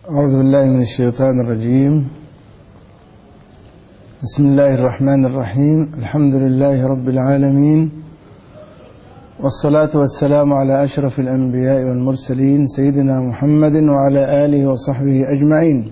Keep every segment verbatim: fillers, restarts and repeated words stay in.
أعوذ بالله من الشيطان الرجيم. بسم الله الرحمن الرحيم. الحمد لله رب العالمين، والصلاة والسلام على أشرف الأنبياء والمرسلين سيدنا محمد وعلى آله وصحبه أجمعين.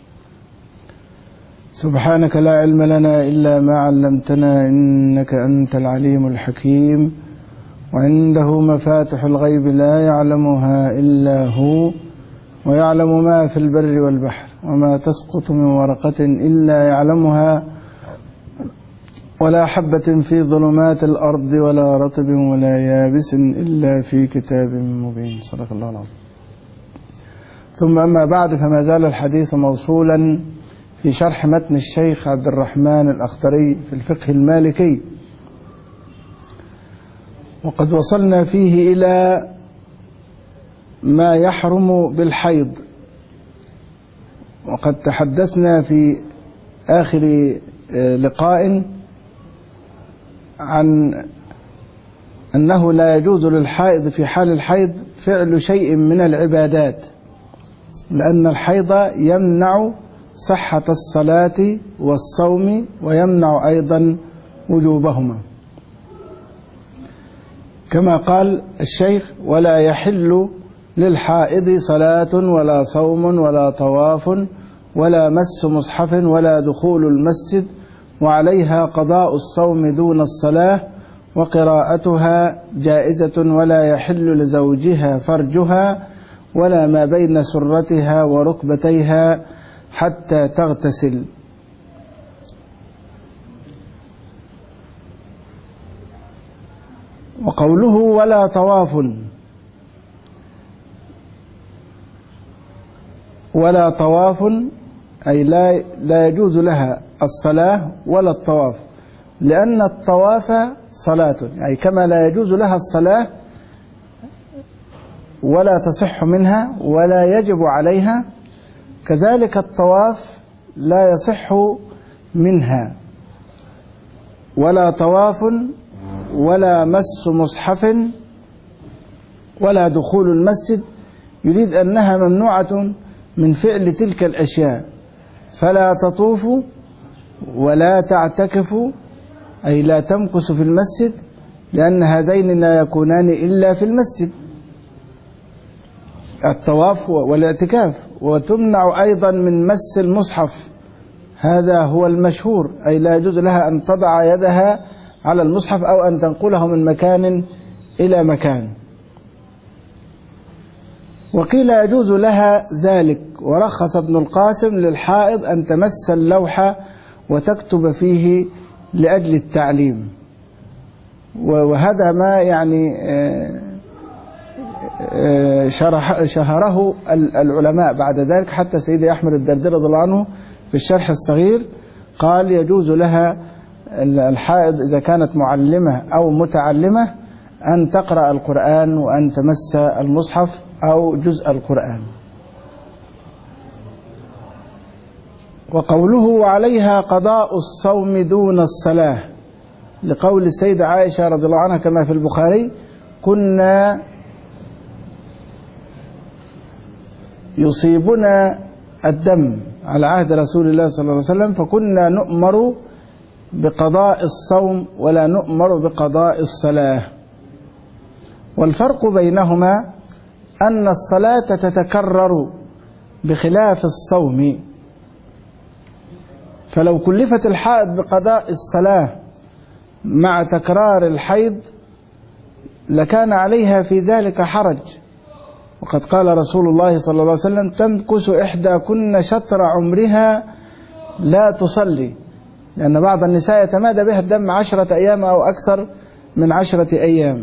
سبحانك لا علم لنا إلا ما علمتنا إنك أنت العليم الحكيم، وعنده مفاتح الغيب لا يعلمها إلا هو، ويعلم ما في البر والبحر، وما تسقط من ورقة إلا يعلمها، ولا حبة في ظلمات الأرض ولا رطب ولا يابس إلا في كتاب مبين. صدق الله العظيم. ثم أما بعد، فما زال الحديث موصولا في شرح متن الشيخ عبد الرحمن الأخضري في الفقه المالكي، وقد وصلنا فيه إلى ما يحرم بالحيض، وقد تحدثنا في آخر لقاء عن أنه لا يجوز للحائض في حال الحيض فعل شيء من العبادات، لأن الحيض يمنع صحة الصلاة والصوم، ويمنع أيضا وجوبهما، كما قال الشيخ: ولا يحل للحائض صلاة ولا صوم ولا طواف ولا مس مصحف ولا دخول المسجد، وعليها قضاء الصوم دون الصلاة، وقراءتها جائزة، ولا يحل لزوجها فرجها ولا ما بين سرتها وركبتيها حتى تغتسل. وقوله ولا طواف ولا طواف أي لا لا يجوز لها الصلاة ولا الطواف، لأن الطواف صلاة، يعني كما لا يجوز لها الصلاة ولا تصح منها ولا يجب عليها، كذلك الطواف لا يصح منها. ولا طواف ولا مس مصحف ولا دخول المسجد، يريد أنها ممنوعة من فعل تلك الأشياء، فلا تطوف ولا تعتكف، أي لا تمكث في المسجد، لأن هذين لا يكونان إلا في المسجد، الطواف والاعتكاف. وتمنع أيضا من مس المصحف، هذا هو المشهور، أي لا يجوز لها أن تضع يدها على المصحف أو أن تنقله من مكان إلى مكان. وقيل يجوز لها ذلك، ورخص ابن القاسم للحائض أن تمس اللوح وتكتب فيه لأجل التعليم، وهذا ما يعني شرح شهره العلماء بعد ذلك، حتى سيدي أحمد الدردير رضي الله عنه في الشرح الصغير قال يجوز لها الحائض إذا كانت معلمة أو متعلمة أن تقرأ القرآن وأن تمس المصحف أو جزء القرآن. وقوله وعليها قضاء الصوم دون الصلاة، لقول السيدة عائشة رضي الله عنها كما في البخاري: كنا يصيبنا الدم على عهد رسول الله صلى الله عليه وسلم، فكنا نؤمر بقضاء الصوم ولا نؤمر بقضاء الصلاة. والفرق بينهما أن الصلاة تتكرر بخلاف الصوم، فلو كلفت الحائض بقضاء الصلاة مع تكرار الحيض لكان عليها في ذلك حرج، وقد قال رسول الله صلى الله عليه وسلم: تمكث إحداكن شطر عمرها لا تصلي، لأن بعض النساء يتمادى بها الدم عشرة أيام أو أكثر من عشرة أيام،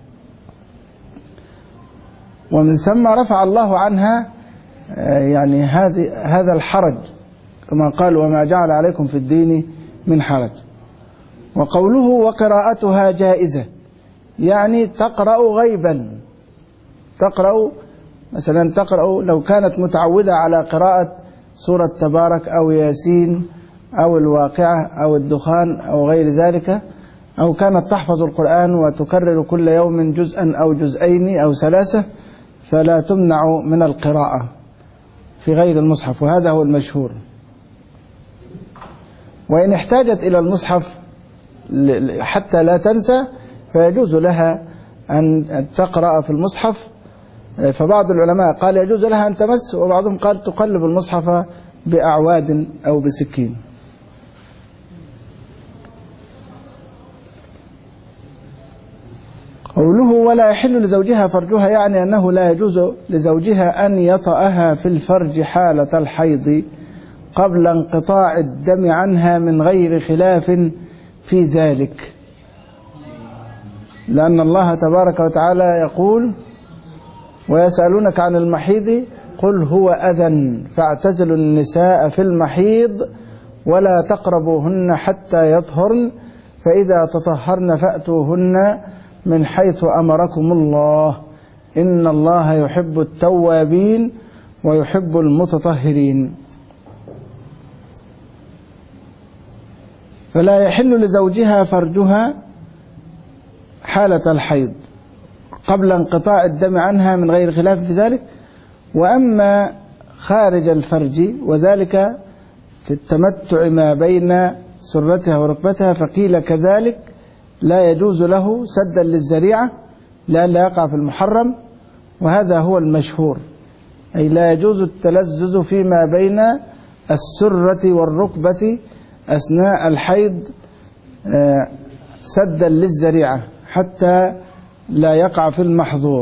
ومن ثم رفع الله عنها يعني هذا الحرج، كما قال: وما جعل عليكم في الدين من حرج. وقوله وقراءتها جائزة، يعني تقرأ غيبا، تقرأ مثلا تقرأ لو كانت متعودة على قراءة سورة تبارك أو ياسين أو الواقعة أو الدخان أو غير ذلك، أو كانت تحفظ القرآن وتكرر كل يوم جزءا أو جزئين أو ثلاثة، فلا تمنع من القراءة. في غير المصحف، وهذا هو المشهور. وإن احتاجت إلى المصحف حتى لا تنسى فيجوز لها أن تقرأ في المصحف. فبعض العلماء قال يجوز لها أن تمس، وبعضهم قال تقلب المصحف بأعواد أو بسكين. قوله ولا يحل لزوجها فرجها، يعني أنه لا يجوز لزوجها أن يطأها في الفرج حالة الحيض قبل انقطاع الدم عنها من غير خلاف في ذلك، لأن الله تبارك وتعالى يقول ويسألونك عن المحيض قل هو أذى فاعتزلوا النساء في المحيض ولا تقربوهن حتى يطهرن فإذا تطهرن فأتوهن من حيث أمركم الله إن الله يحب التوابين ويحب المتطهرين. فلا يحل لزوجها فرجها حالة الحيض قبل انقطاع الدم عنها من غير خلاف في ذلك. وأما خارج الفرج وذلك في التمتع ما بين سرتها وركبتها فقيل كذلك لا يجوز له سدا للذريعة لئلا يقع في المحرم، وهذا هو المشهور، أي لا يجوز التلذذ فيما بين السرة والركبة أثناء الحيض سدا للذريعة حتى لا يقع في المحظور.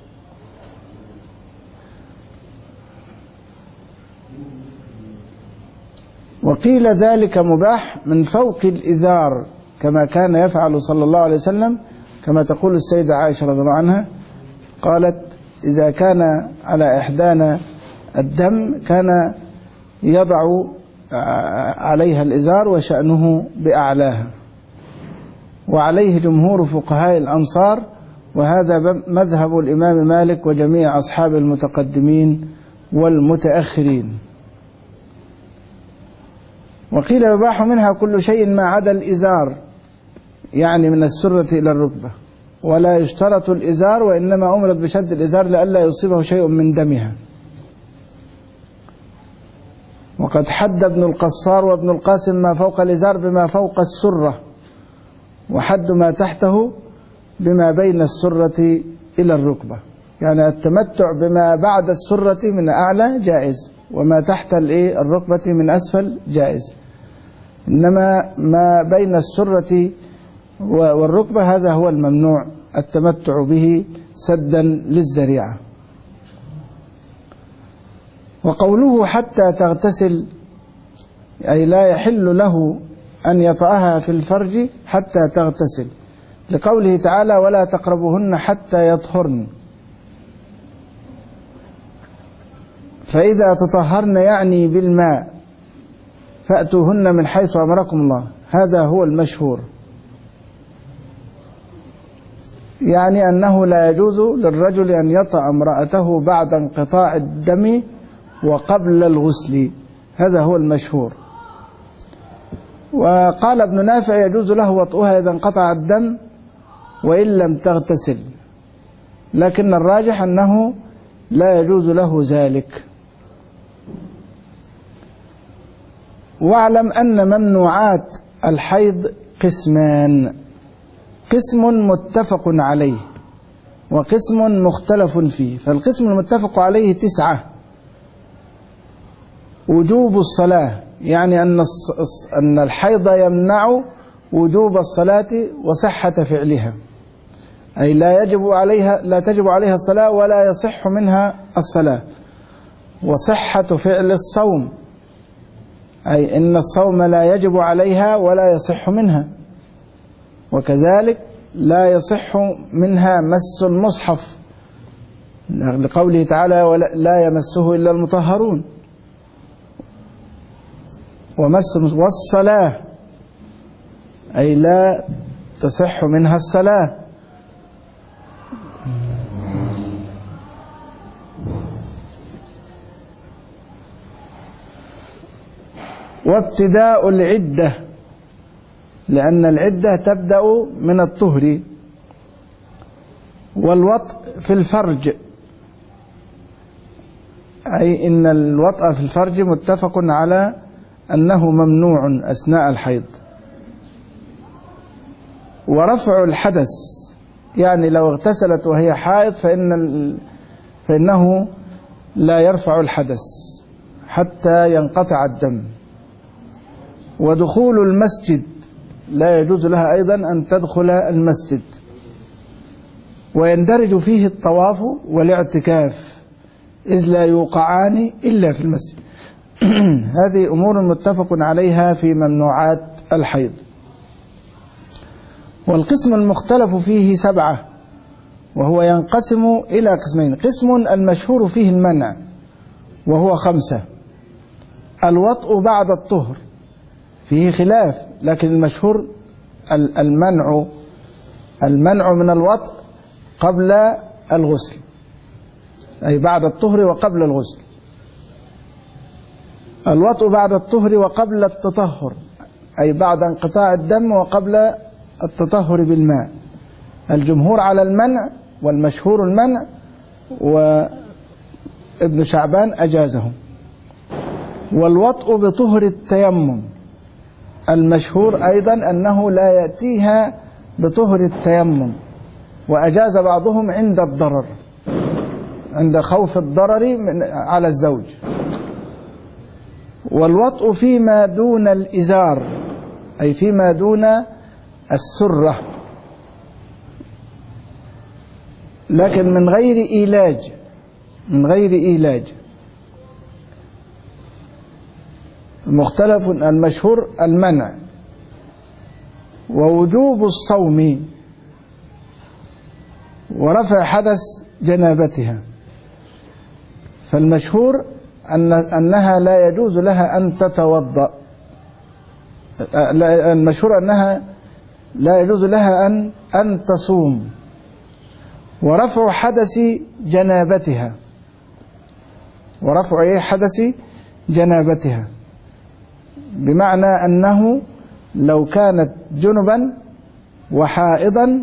وقيل ذلك مباح من فوق الإزار كما كان يفعل صلى الله عليه وسلم، كما تقول السيدة عائشة رضي الله عنها قالت إذا كان على إحدانا الدم كان يضع عليها الإزار وشأنه بأعلاها. وعليه جمهور فقهاء الأمصار، وهذا مذهب الإمام مالك وجميع أصحاب المتقدمين والمتأخرين. وقيل يباح منها كل شيء ما عدا الإزار، يعني من السرة إلى الركبة، ولا يشترط الإزار وإنما أمرت بشد الإزار لئلا يصيبه شيء من دمها. وقد حد ابن القصار وابن القاسم ما فوق الإزار بما فوق السرة، وحد ما تحته بما بين السرة إلى الركبة، يعني التمتع بما بعد السرة من أعلى جائز وما تحت الركبة من أسفل جائز، إنما ما بين السرة والركبة هذا هو الممنوع التمتع به سدا للذريعة. وقوله حتى تغتسل أي لا يحل له أن يطأها في الفرج حتى تغتسل، لقوله تعالى ولا تقربوهن حتى يطهرن، فإذا تطهرن يعني بالماء فأتوهن من حيث أمركم الله، هذا هو المشهور، يعني أنه لا يجوز للرجل أن يطأ امرأته بعد انقطاع الدم وقبل الغسل، هذا هو المشهور. وقال ابن نافع يجوز له وطئها إذا انقطع الدم وإن لم تغتسل، لكن الراجح أنه لا يجوز له ذلك. واعلم أن ممنوعات الحيض قسمان، قسم متفق عليه وقسم مختلف فيه. فالقسم المتفق عليه تسعة: وجوب الصلاة، يعني أن أن الحيض يمنع وجوب الصلاة وصحة فعلها، أي لا يجب عليها لا تجب عليها الصلاة ولا يصح منها الصلاة. وصحة فعل الصوم، أي إن الصوم لا يجب عليها ولا يصح منها. وكذلك لا يصح منها مس المصحف، لقوله تعالى لا يمسه إلا المطهرون. ومس والصلاة، أي لا تصح منها الصلاة. وابتداء العدة، لأن العدة تبدأ من الطهر. والوطء في الفرج، أي إن الوطأ في الفرج متفق على أنه ممنوع أثناء الحيض. ورفع الحدث، يعني لو اغتسلت وهي حائض فإن فإنه لا يرفع الحدث حتى ينقطع الدم. ودخول المسجد، لا يجوز لها أيضا أن تدخل المسجد، ويندرج فيه الطواف والاعتكاف إذ لا يوقعان إلا في المسجد. هذه أمور متفق عليها في ممنوعات الحيض. والقسم المختلف فيه سبعة، وهو ينقسم إلى قسمين: قسم المشهور فيه المنع وهو خمسة. الوطء بعد الطهر فيه خلاف، لكن المشهور المنع المنع من الوطء قبل الغسل، أي بعد الطهر وقبل الغسل. الوطء بعد الطهر وقبل التطهر، أي بعد انقطاع الدم وقبل التطهر بالماء. الجمهور على المنع والمشهور المنع، وابن شعبان أجازه. والوطء بطهر التيمم، المشهور أيضا أنه لا يأتيها بطهر التيمم، وأجاز بعضهم عند الضرر، عند خوف الضرر على الزوج. والوطء فيما دون الإزار، أي فيما دون السرة، لكن من غير إيلاج، من غير إيلاج. مختلف، المشهور المنع. ووجوب الصوم ورفع حدث جنابتها، فالمشهور أن أنها لا يجوز لها أن تتوضأ، المشهور أنها لا يجوز لها أن أن تصوم. ورفع حدث جنابتها، ورفع إيه حدث جنابتها، بمعنى أنه لو كانت جنبا وحائضا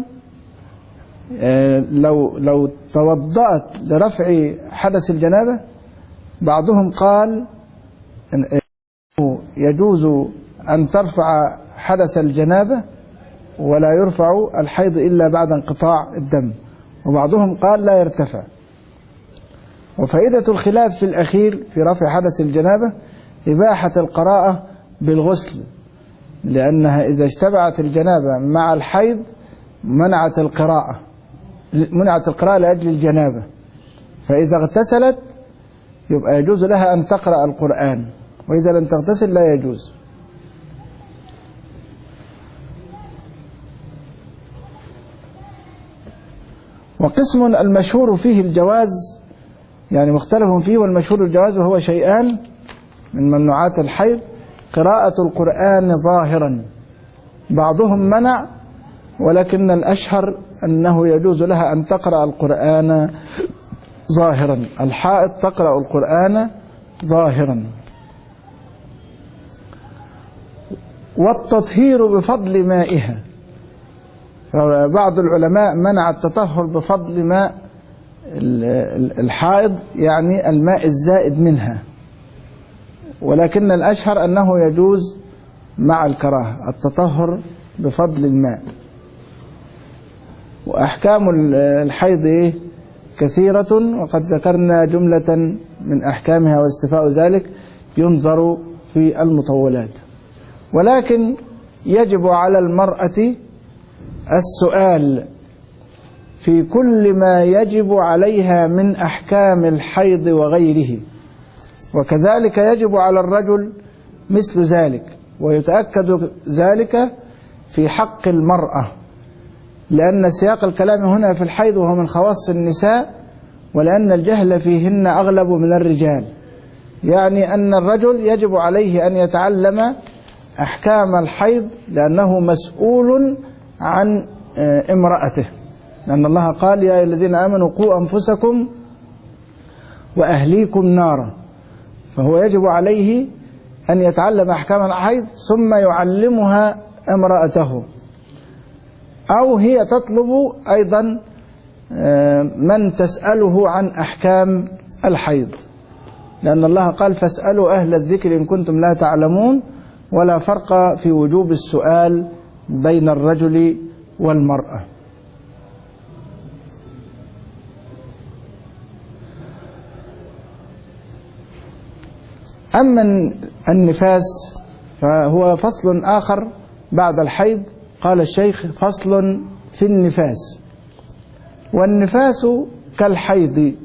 لو لو توضأت لرفع حدث الجنابة، بعضهم قال يجوز أن ترفع حدث الجنابة ولا يرفع الحيض إلا بعد انقطاع الدم، وبعضهم قال لا يرتفع. وفائدة الخلاف في الأخير في رفع حدث الجنابة إباحة القراءة بالغسل، لأنها إذا اجتمعت الجنابة مع الحيض منعت القراءة منعت القراءة لأجل الجنابة، فإذا اغتسلت يبقى يجوز لها أن تقرأ القرآن، وإذا لم تغتسل لا يجوز. وقسم المشهور فيه الجواز، يعني مختلف فيه، والمشهور الجواز، وهو شيئان من ممنوعات الحيض: قراءة القرآن ظاهرا، بعضهم منع، ولكن الأشهر أنه يجوز لها أن تقرأ القرآن ظاهرا. الحائض تقرأ القرآن ظاهرا. والتطهير بفضل مائها، فبعض العلماء منع التطهر بفضل ماء الحائض، يعني الماء الزائد منها، ولكن الأشهر أنه يجوز مع الكراهة التطهر بفضل الماء. وأحكام الحيض كثيرة، وقد ذكرنا جملة من أحكامها، واستفاء ذلك ينظر في المطولات. ولكن يجب على المرأة السؤال في كل ما يجب عليها من أحكام الحيض وغيره، وكذلك يجب على الرجل مثل ذلك، ويتأكد ذلك في حق المرأة، لأن سياق الكلام هنا في الحيض وهو من خواص النساء، ولأن الجهل فيهن أغلب من الرجال، يعني أن الرجل يجب عليه أن يتعلم أحكام الحيض لأنه مسؤول عن امرأته، لأن الله قال: يا أيها الذين آمنوا قوا أنفسكم وأهليكم نارا. فهو يجب عليه أن يتعلم أحكام الحيض ثم يعلمها امرأته، أو هي تطلب أيضا من تسأله عن أحكام الحيض. لأن الله قال فاسألوا أهل الذكر إن كنتم لا تعلمون، ولا فرق في وجوب السؤال بين الرجل والمرأة. أما النفاس فهو فصل آخر بعد الحيض. قال الشيخ فصل في النفاس. والنفاس كالحيض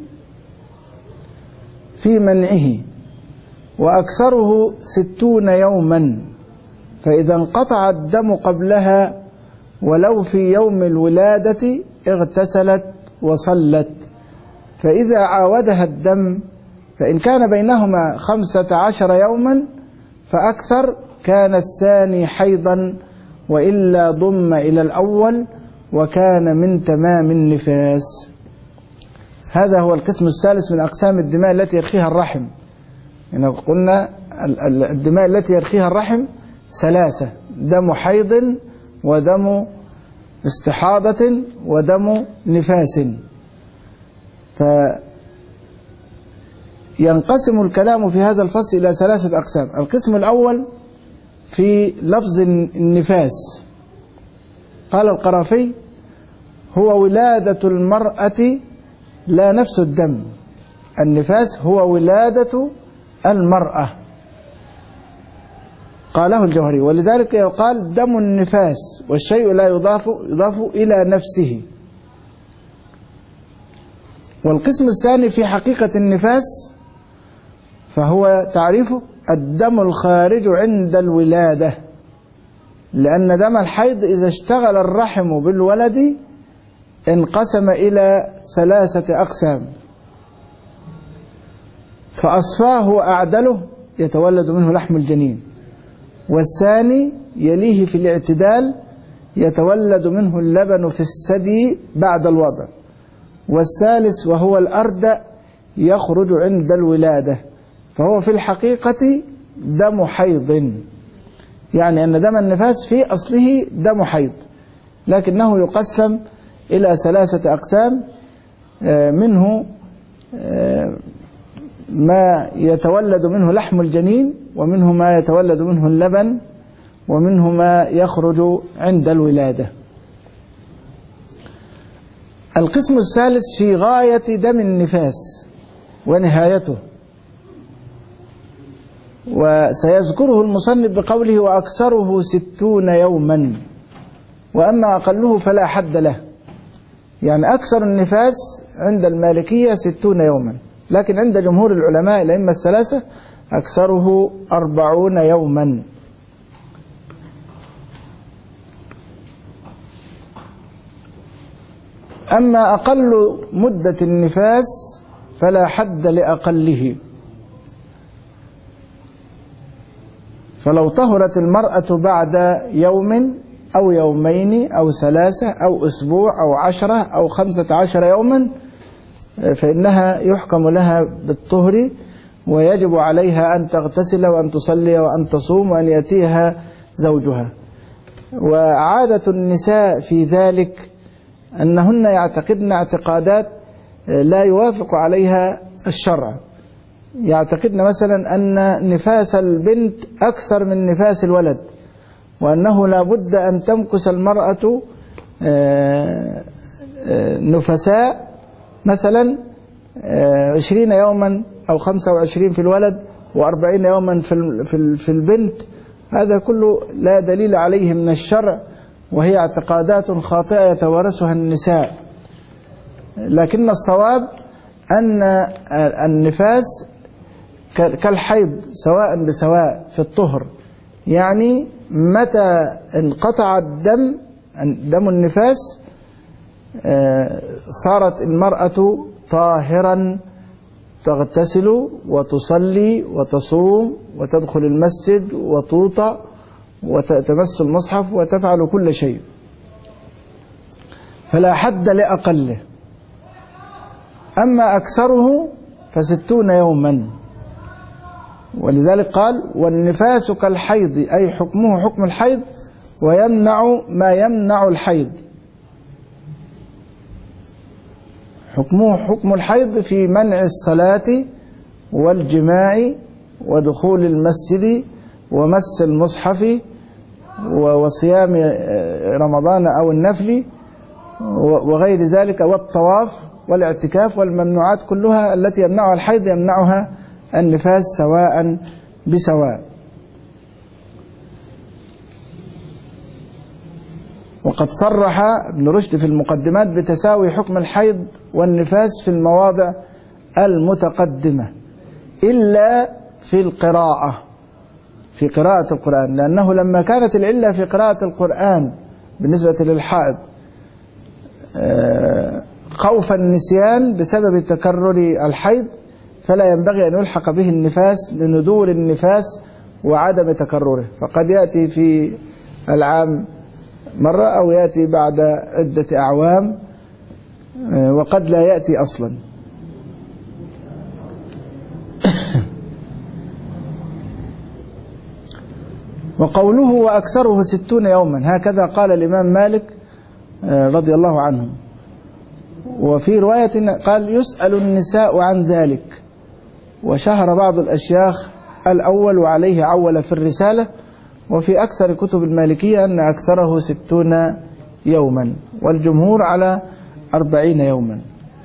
في منعه، وأكثره ستون يوما، فإذا انقطع الدم قبلها ولو في يوم الولادة اغتسلت وصلت، فإذا عاودها الدم فإن كان بينهما خمسة عشر يوما فأكثر كان الثاني حيضا، وإلا ضم إلى الأول وكان من تمام النفاس. هذا هو القسم الثالث من أقسام الدماء التي يرخيها الرحم. يعني قلنا الدماء التي يرخيها الرحم ثلاثة: دم حيض، ودم استحاضة، ودم نفاس. فينقسم الكلام في هذا الفصل إلى ثلاثة أقسام. القسم الأول في لفظ النفاس. قال القرافي: هو ولادة المرأة لا نفس الدم. النفاس هو ولادة المرأة، قاله الجوهري، ولذلك يقال دم النفاس، والشيء لا يضاف يضاف إلى نفسه. والقسم الثاني في حقيقة النفاس، فهو تعريفه الدم الخارج عند الولادة، لأن دم الحيض إذا اشتغل الرحم بالولد انقسم إلى ثلاثة أقسام: فأصفاه أعدله يتولد منه لحم الجنين، والثاني يليه في الاعتدال يتولد منه اللبن في الثدي بعد الوضع، والثالث وهو الأردأ يخرج عند الولادة، فهو في الحقيقة دم حيض. يعني أن دم النفاس في أصله دم حيض، لكنه يقسم إلى ثلاثة أقسام، منه ما يتولد منه لحم الجنين، ومنه ما يتولد منه اللبن، ومنه ما يخرج عند الولادة. القسم الثالث في غاية دم النفاس ونهايته، وسيذكره المصنف بقوله: وأكثره ستون يوما، وأما أقله فلا حد له. يعني أكثر النفاس عند المالكية ستون يوما، لكن عند جمهور العلماء الأئمة الثلاثة أكثره أربعون يوما. أما أقل مدة النفاس فلا حد لأقله، فلو طهرت المرأة بعد يوم أو يومين أو ثلاثة أو أسبوع أو عشرة أو خمسة عشر يوما فإنها يحكم لها بالطهر، ويجب عليها أن تغتسل وأن تصلي وأن تصوم وأن يأتيها زوجها. وعادة النساء في ذلك أنهن يعتقدن اعتقادات لا يوافق عليها الشرع. يعتقدن مثلا أن نفاس البنت أكثر من نفاس الولد، وأنه لا بد أن تمكث المرأة نفساء مثلا عشرين يوما أو خمسة وعشرين في الولد وأربعين يوما في البنت. هذا كله لا دليل عليه من الشرع، وهي اعتقادات خاطئة يتوارثها النساء. لكن الصواب أن النفاس كالحيض سواء بسواء في الطهر. يعني متى انقطع الدم دم النفاس صارت المرأة طاهرا، تغتسل وتصلي وتصوم وتدخل المسجد وتوطأ وتمس المصحف وتفعل كل شيء، فلا حد لأقله. أما أكثره فستون يوما، ولذلك قال: والنفاس كالحيض، أي حكمه حكم الحيض، ويمنع ما يمنع الحيض. حكمه حكم الحيض في منع الصلاة والجماع ودخول المسجد ومس المصحف وصيام رمضان أو النفل وغير ذلك والطواف والاعتكاف والممنوعات كلها التي يمنعها الحيض يمنعها النفاس سواء بسواء. وقد صرح ابن رشد في المقدمات بتساوي حكم الحيض والنفاس في المواضع المتقدمة إلا في القراءة، في قراءة القرآن، لأنه لما كانت العلة في قراءة القرآن بالنسبة للحائض خوف النسيان بسبب تكرر الحيض فلا ينبغي أن يلحق به النفاس لندور النفاس وعدم تكرره، فقد يأتي في العام مرة أو يأتي بعد عدة أعوام وقد لا يأتي أصلا. وقوله وأكثره ستون يوما هكذا قال الإمام مالك رضي الله عنه. وفي رواية قال يسأل النساء عن ذلك، وشهر بعض الأشياخ الأول وعليه عول في الرسالة، وفي أكثر كتب المالكية أن أكثره ستون يوما والجمهور على أربعين يوما.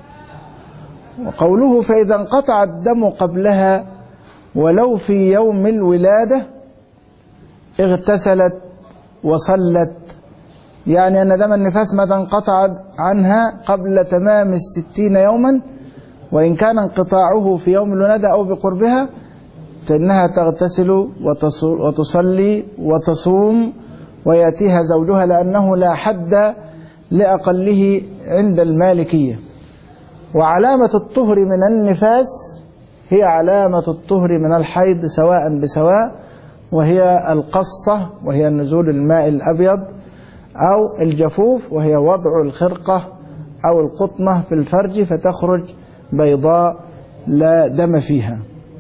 وقوله فإذا انقطع الدم قبلها ولو في يوم الولادة اغتسلت وصلت، يعني أن دم النفاس متى انقطع عنها قبل تمام الستين يوما وإن كان انقطاعه في يوم الولادة أو بقربها فإنها تغتسل وتصلي وتصوم ويأتيها زوجها، لأنه لا حد لأقله عند المالكية. وعلامة الطهر من النفاس هي علامة الطهر من الحيض سواء بسواء، وهي القصة وهي نزول الماء الأبيض، أو الجفوف وهي وضع الخرقة أو القطمة في الفرج فتخرج بيضاء لا دم فيها.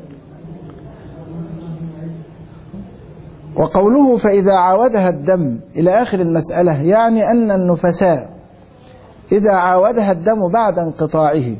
وقوله فإذا عاودها الدم إلى آخر المسألة يعني أن النفساء إذا عاودها الدم بعد انقطاعه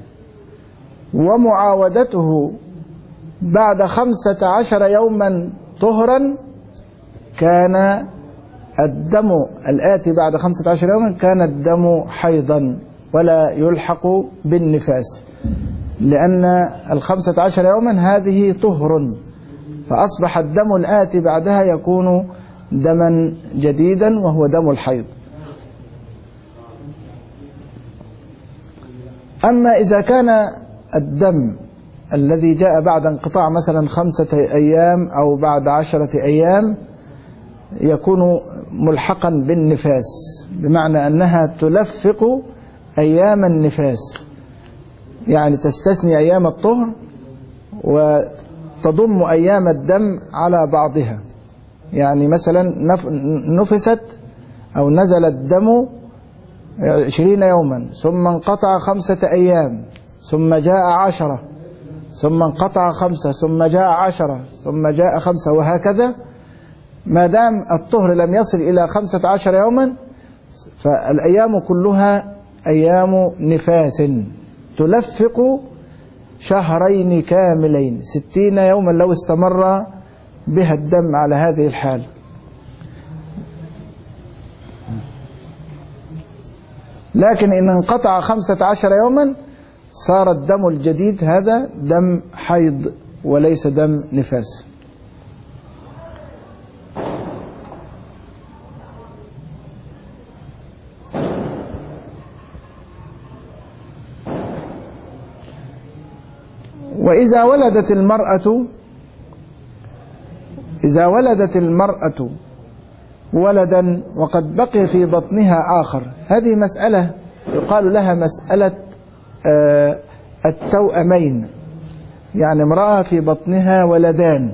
ومعاودته بعد خمسة عشر يوما طهرا كان الدم الآتي بعد خمسة عشر يوما كان الدم حيضا ولا يلحق بالنفاس، لأن الخمسة عشر يوما هذه طهر، فأصبح الدم الآتي بعدها يكون دما جديدا وهو دم الحيض. أما إذا كان الدم الذي جاء بعد انقطاع مثلا خمسة أيام أو بعد عشرة أيام يكون ملحقا بالنفاس، بمعنى أنها تلفق أيام النفاس، يعني تستثني أيام الطهر وتضم أيام الدم على بعضها. يعني مثلا نفست أو نزل الدم عشرين يوما ثم انقطع خمسة أيام ثم جاء عشرة ثم انقطع خمسة ثم جاء عشرة ثم جاء خمسة وهكذا، ما دام الطهر لم يصل إلى خمسة عشر يوما فالأيام كلها أيام نفاس تلفق شهرين كاملين ستين يوما لو استمر بها الدم على هذه الحال. لكن إن انقطع خمسة عشر يوما صار الدم الجديد هذا دم حيض وليس دم نفاس. وإذا ولدت المرأة إذا ولدت المرأة ولدا وقد بقي في بطنها آخر، هذه مسألة يقال لها مسألة التوأمين، يعني امرأة في بطنها ولدان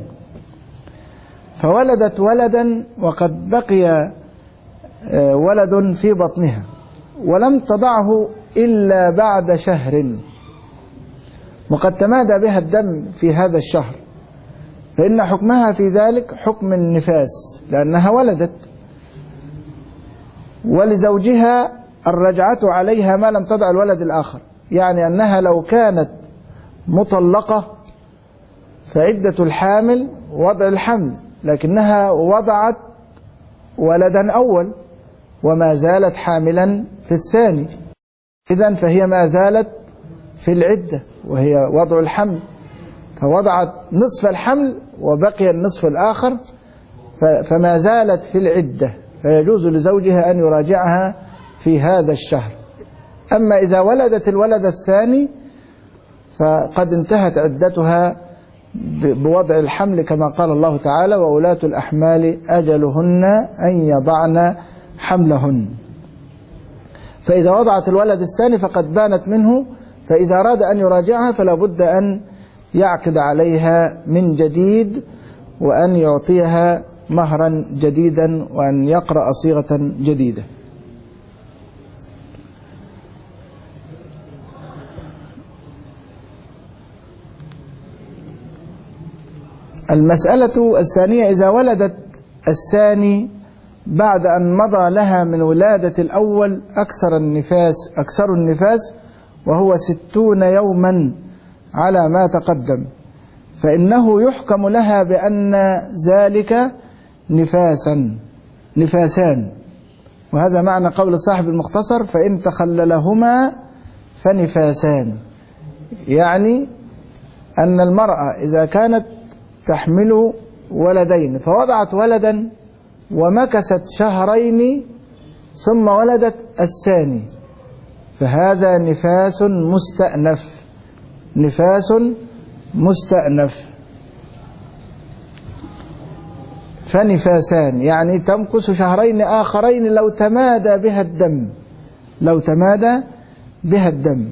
فولدت ولدا وقد بقي ولد في بطنها ولم تضعه إلا بعد شهر وقد تمادى بها الدم في هذا الشهر، فإن حكمها في ذلك حكم النفاس لأنها ولدت، ولزوجها الرجعة عليها ما لم تضع الولد الآخر، يعني أنها لو كانت مطلقة فعدة الحامل وضع الحمل، لكنها وضعت ولدا أول وما زالت حاملا في الثاني، إذن فهي ما زالت في العدة وهي وضع الحمل، فوضعت نصف الحمل وبقي النصف الآخر فما زالت في العدة، فيجوز لزوجها أن يراجعها في هذا الشهر. أما إذا ولدت الولد الثاني فقد انتهت عدتها بوضع الحمل كما قال الله تعالى: وأولاة الأحمال أجلهن أن يضعن حملهن. فإذا وضعت الولد الثاني فقد بانت منه، فإذا أراد أن يراجعها فلا بد أن يعقد عليها من جديد وأن يعطيها مهرا جديدا وأن يقرأ صيغة جديدة. المسألة الثانية: إذا ولدت الثاني بعد أن مضى لها من ولادة الأول أكثر النفاس أكثر النفاس وهو ستون يوما على ما تقدم، فإنه يحكم لها بأن ذلك نفاسا نفاسان، وهذا معنى قول صاحب المختصر: فإن تخللهما فنفاسان، يعني أن المرأة إذا كانت تحمل ولدين فوضعت ولدا ومكست شهرين ثم ولدت الثاني فهذا نفاس مستأنف نفاس مستأنف فنفاسان، يعني تمكث شهرين آخرين لو تمادى بها الدم لو تمادى بها الدم.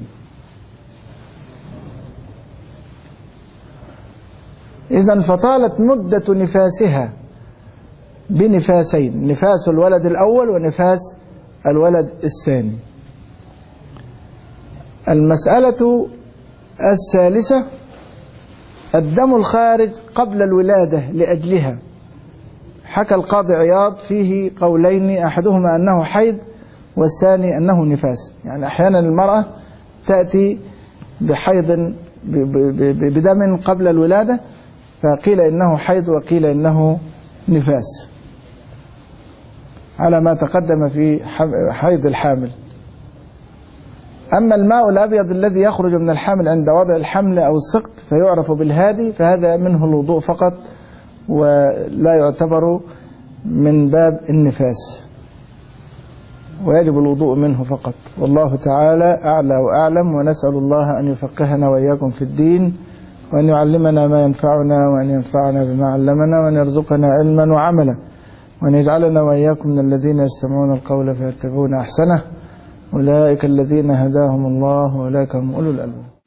إذن فطالت مدة نفاسها بنفاسين: نفاس الولد الأول ونفاس الولد الثاني. المسألة الثالثة: الدم الخارج قبل الولادة لأجلها. حكى القاضي عياض فيه قولين: أحدهما أنه حيض والثاني أنه نفاس. يعني أحيانا المرأة تأتي بحيض بدم قبل الولادة فقيل إنه حيض وقيل إنه نفاس على ما تقدم في حيض الحامل. أما الماء الأبيض الذي يخرج من الحامل عند وضع الحمل أو السقط فيعرف بالهادي، فهذا منه الوضوء فقط ولا يعتبر من باب النفاس ويجب الوضوء منه فقط. والله تعالى أعلى وأعلم، ونسأل الله أن يفقهنا وإياكم في الدين وأن يعلمنا ما ينفعنا وأن ينفعنا بما علمنا وأن يرزقنا علما وعملا وأن يجعلنا وإياكم من الذين يستمعون القول فيتبعون أحسنه، أولئك الذين هداهم الله وأولئك هم أولو الألباب.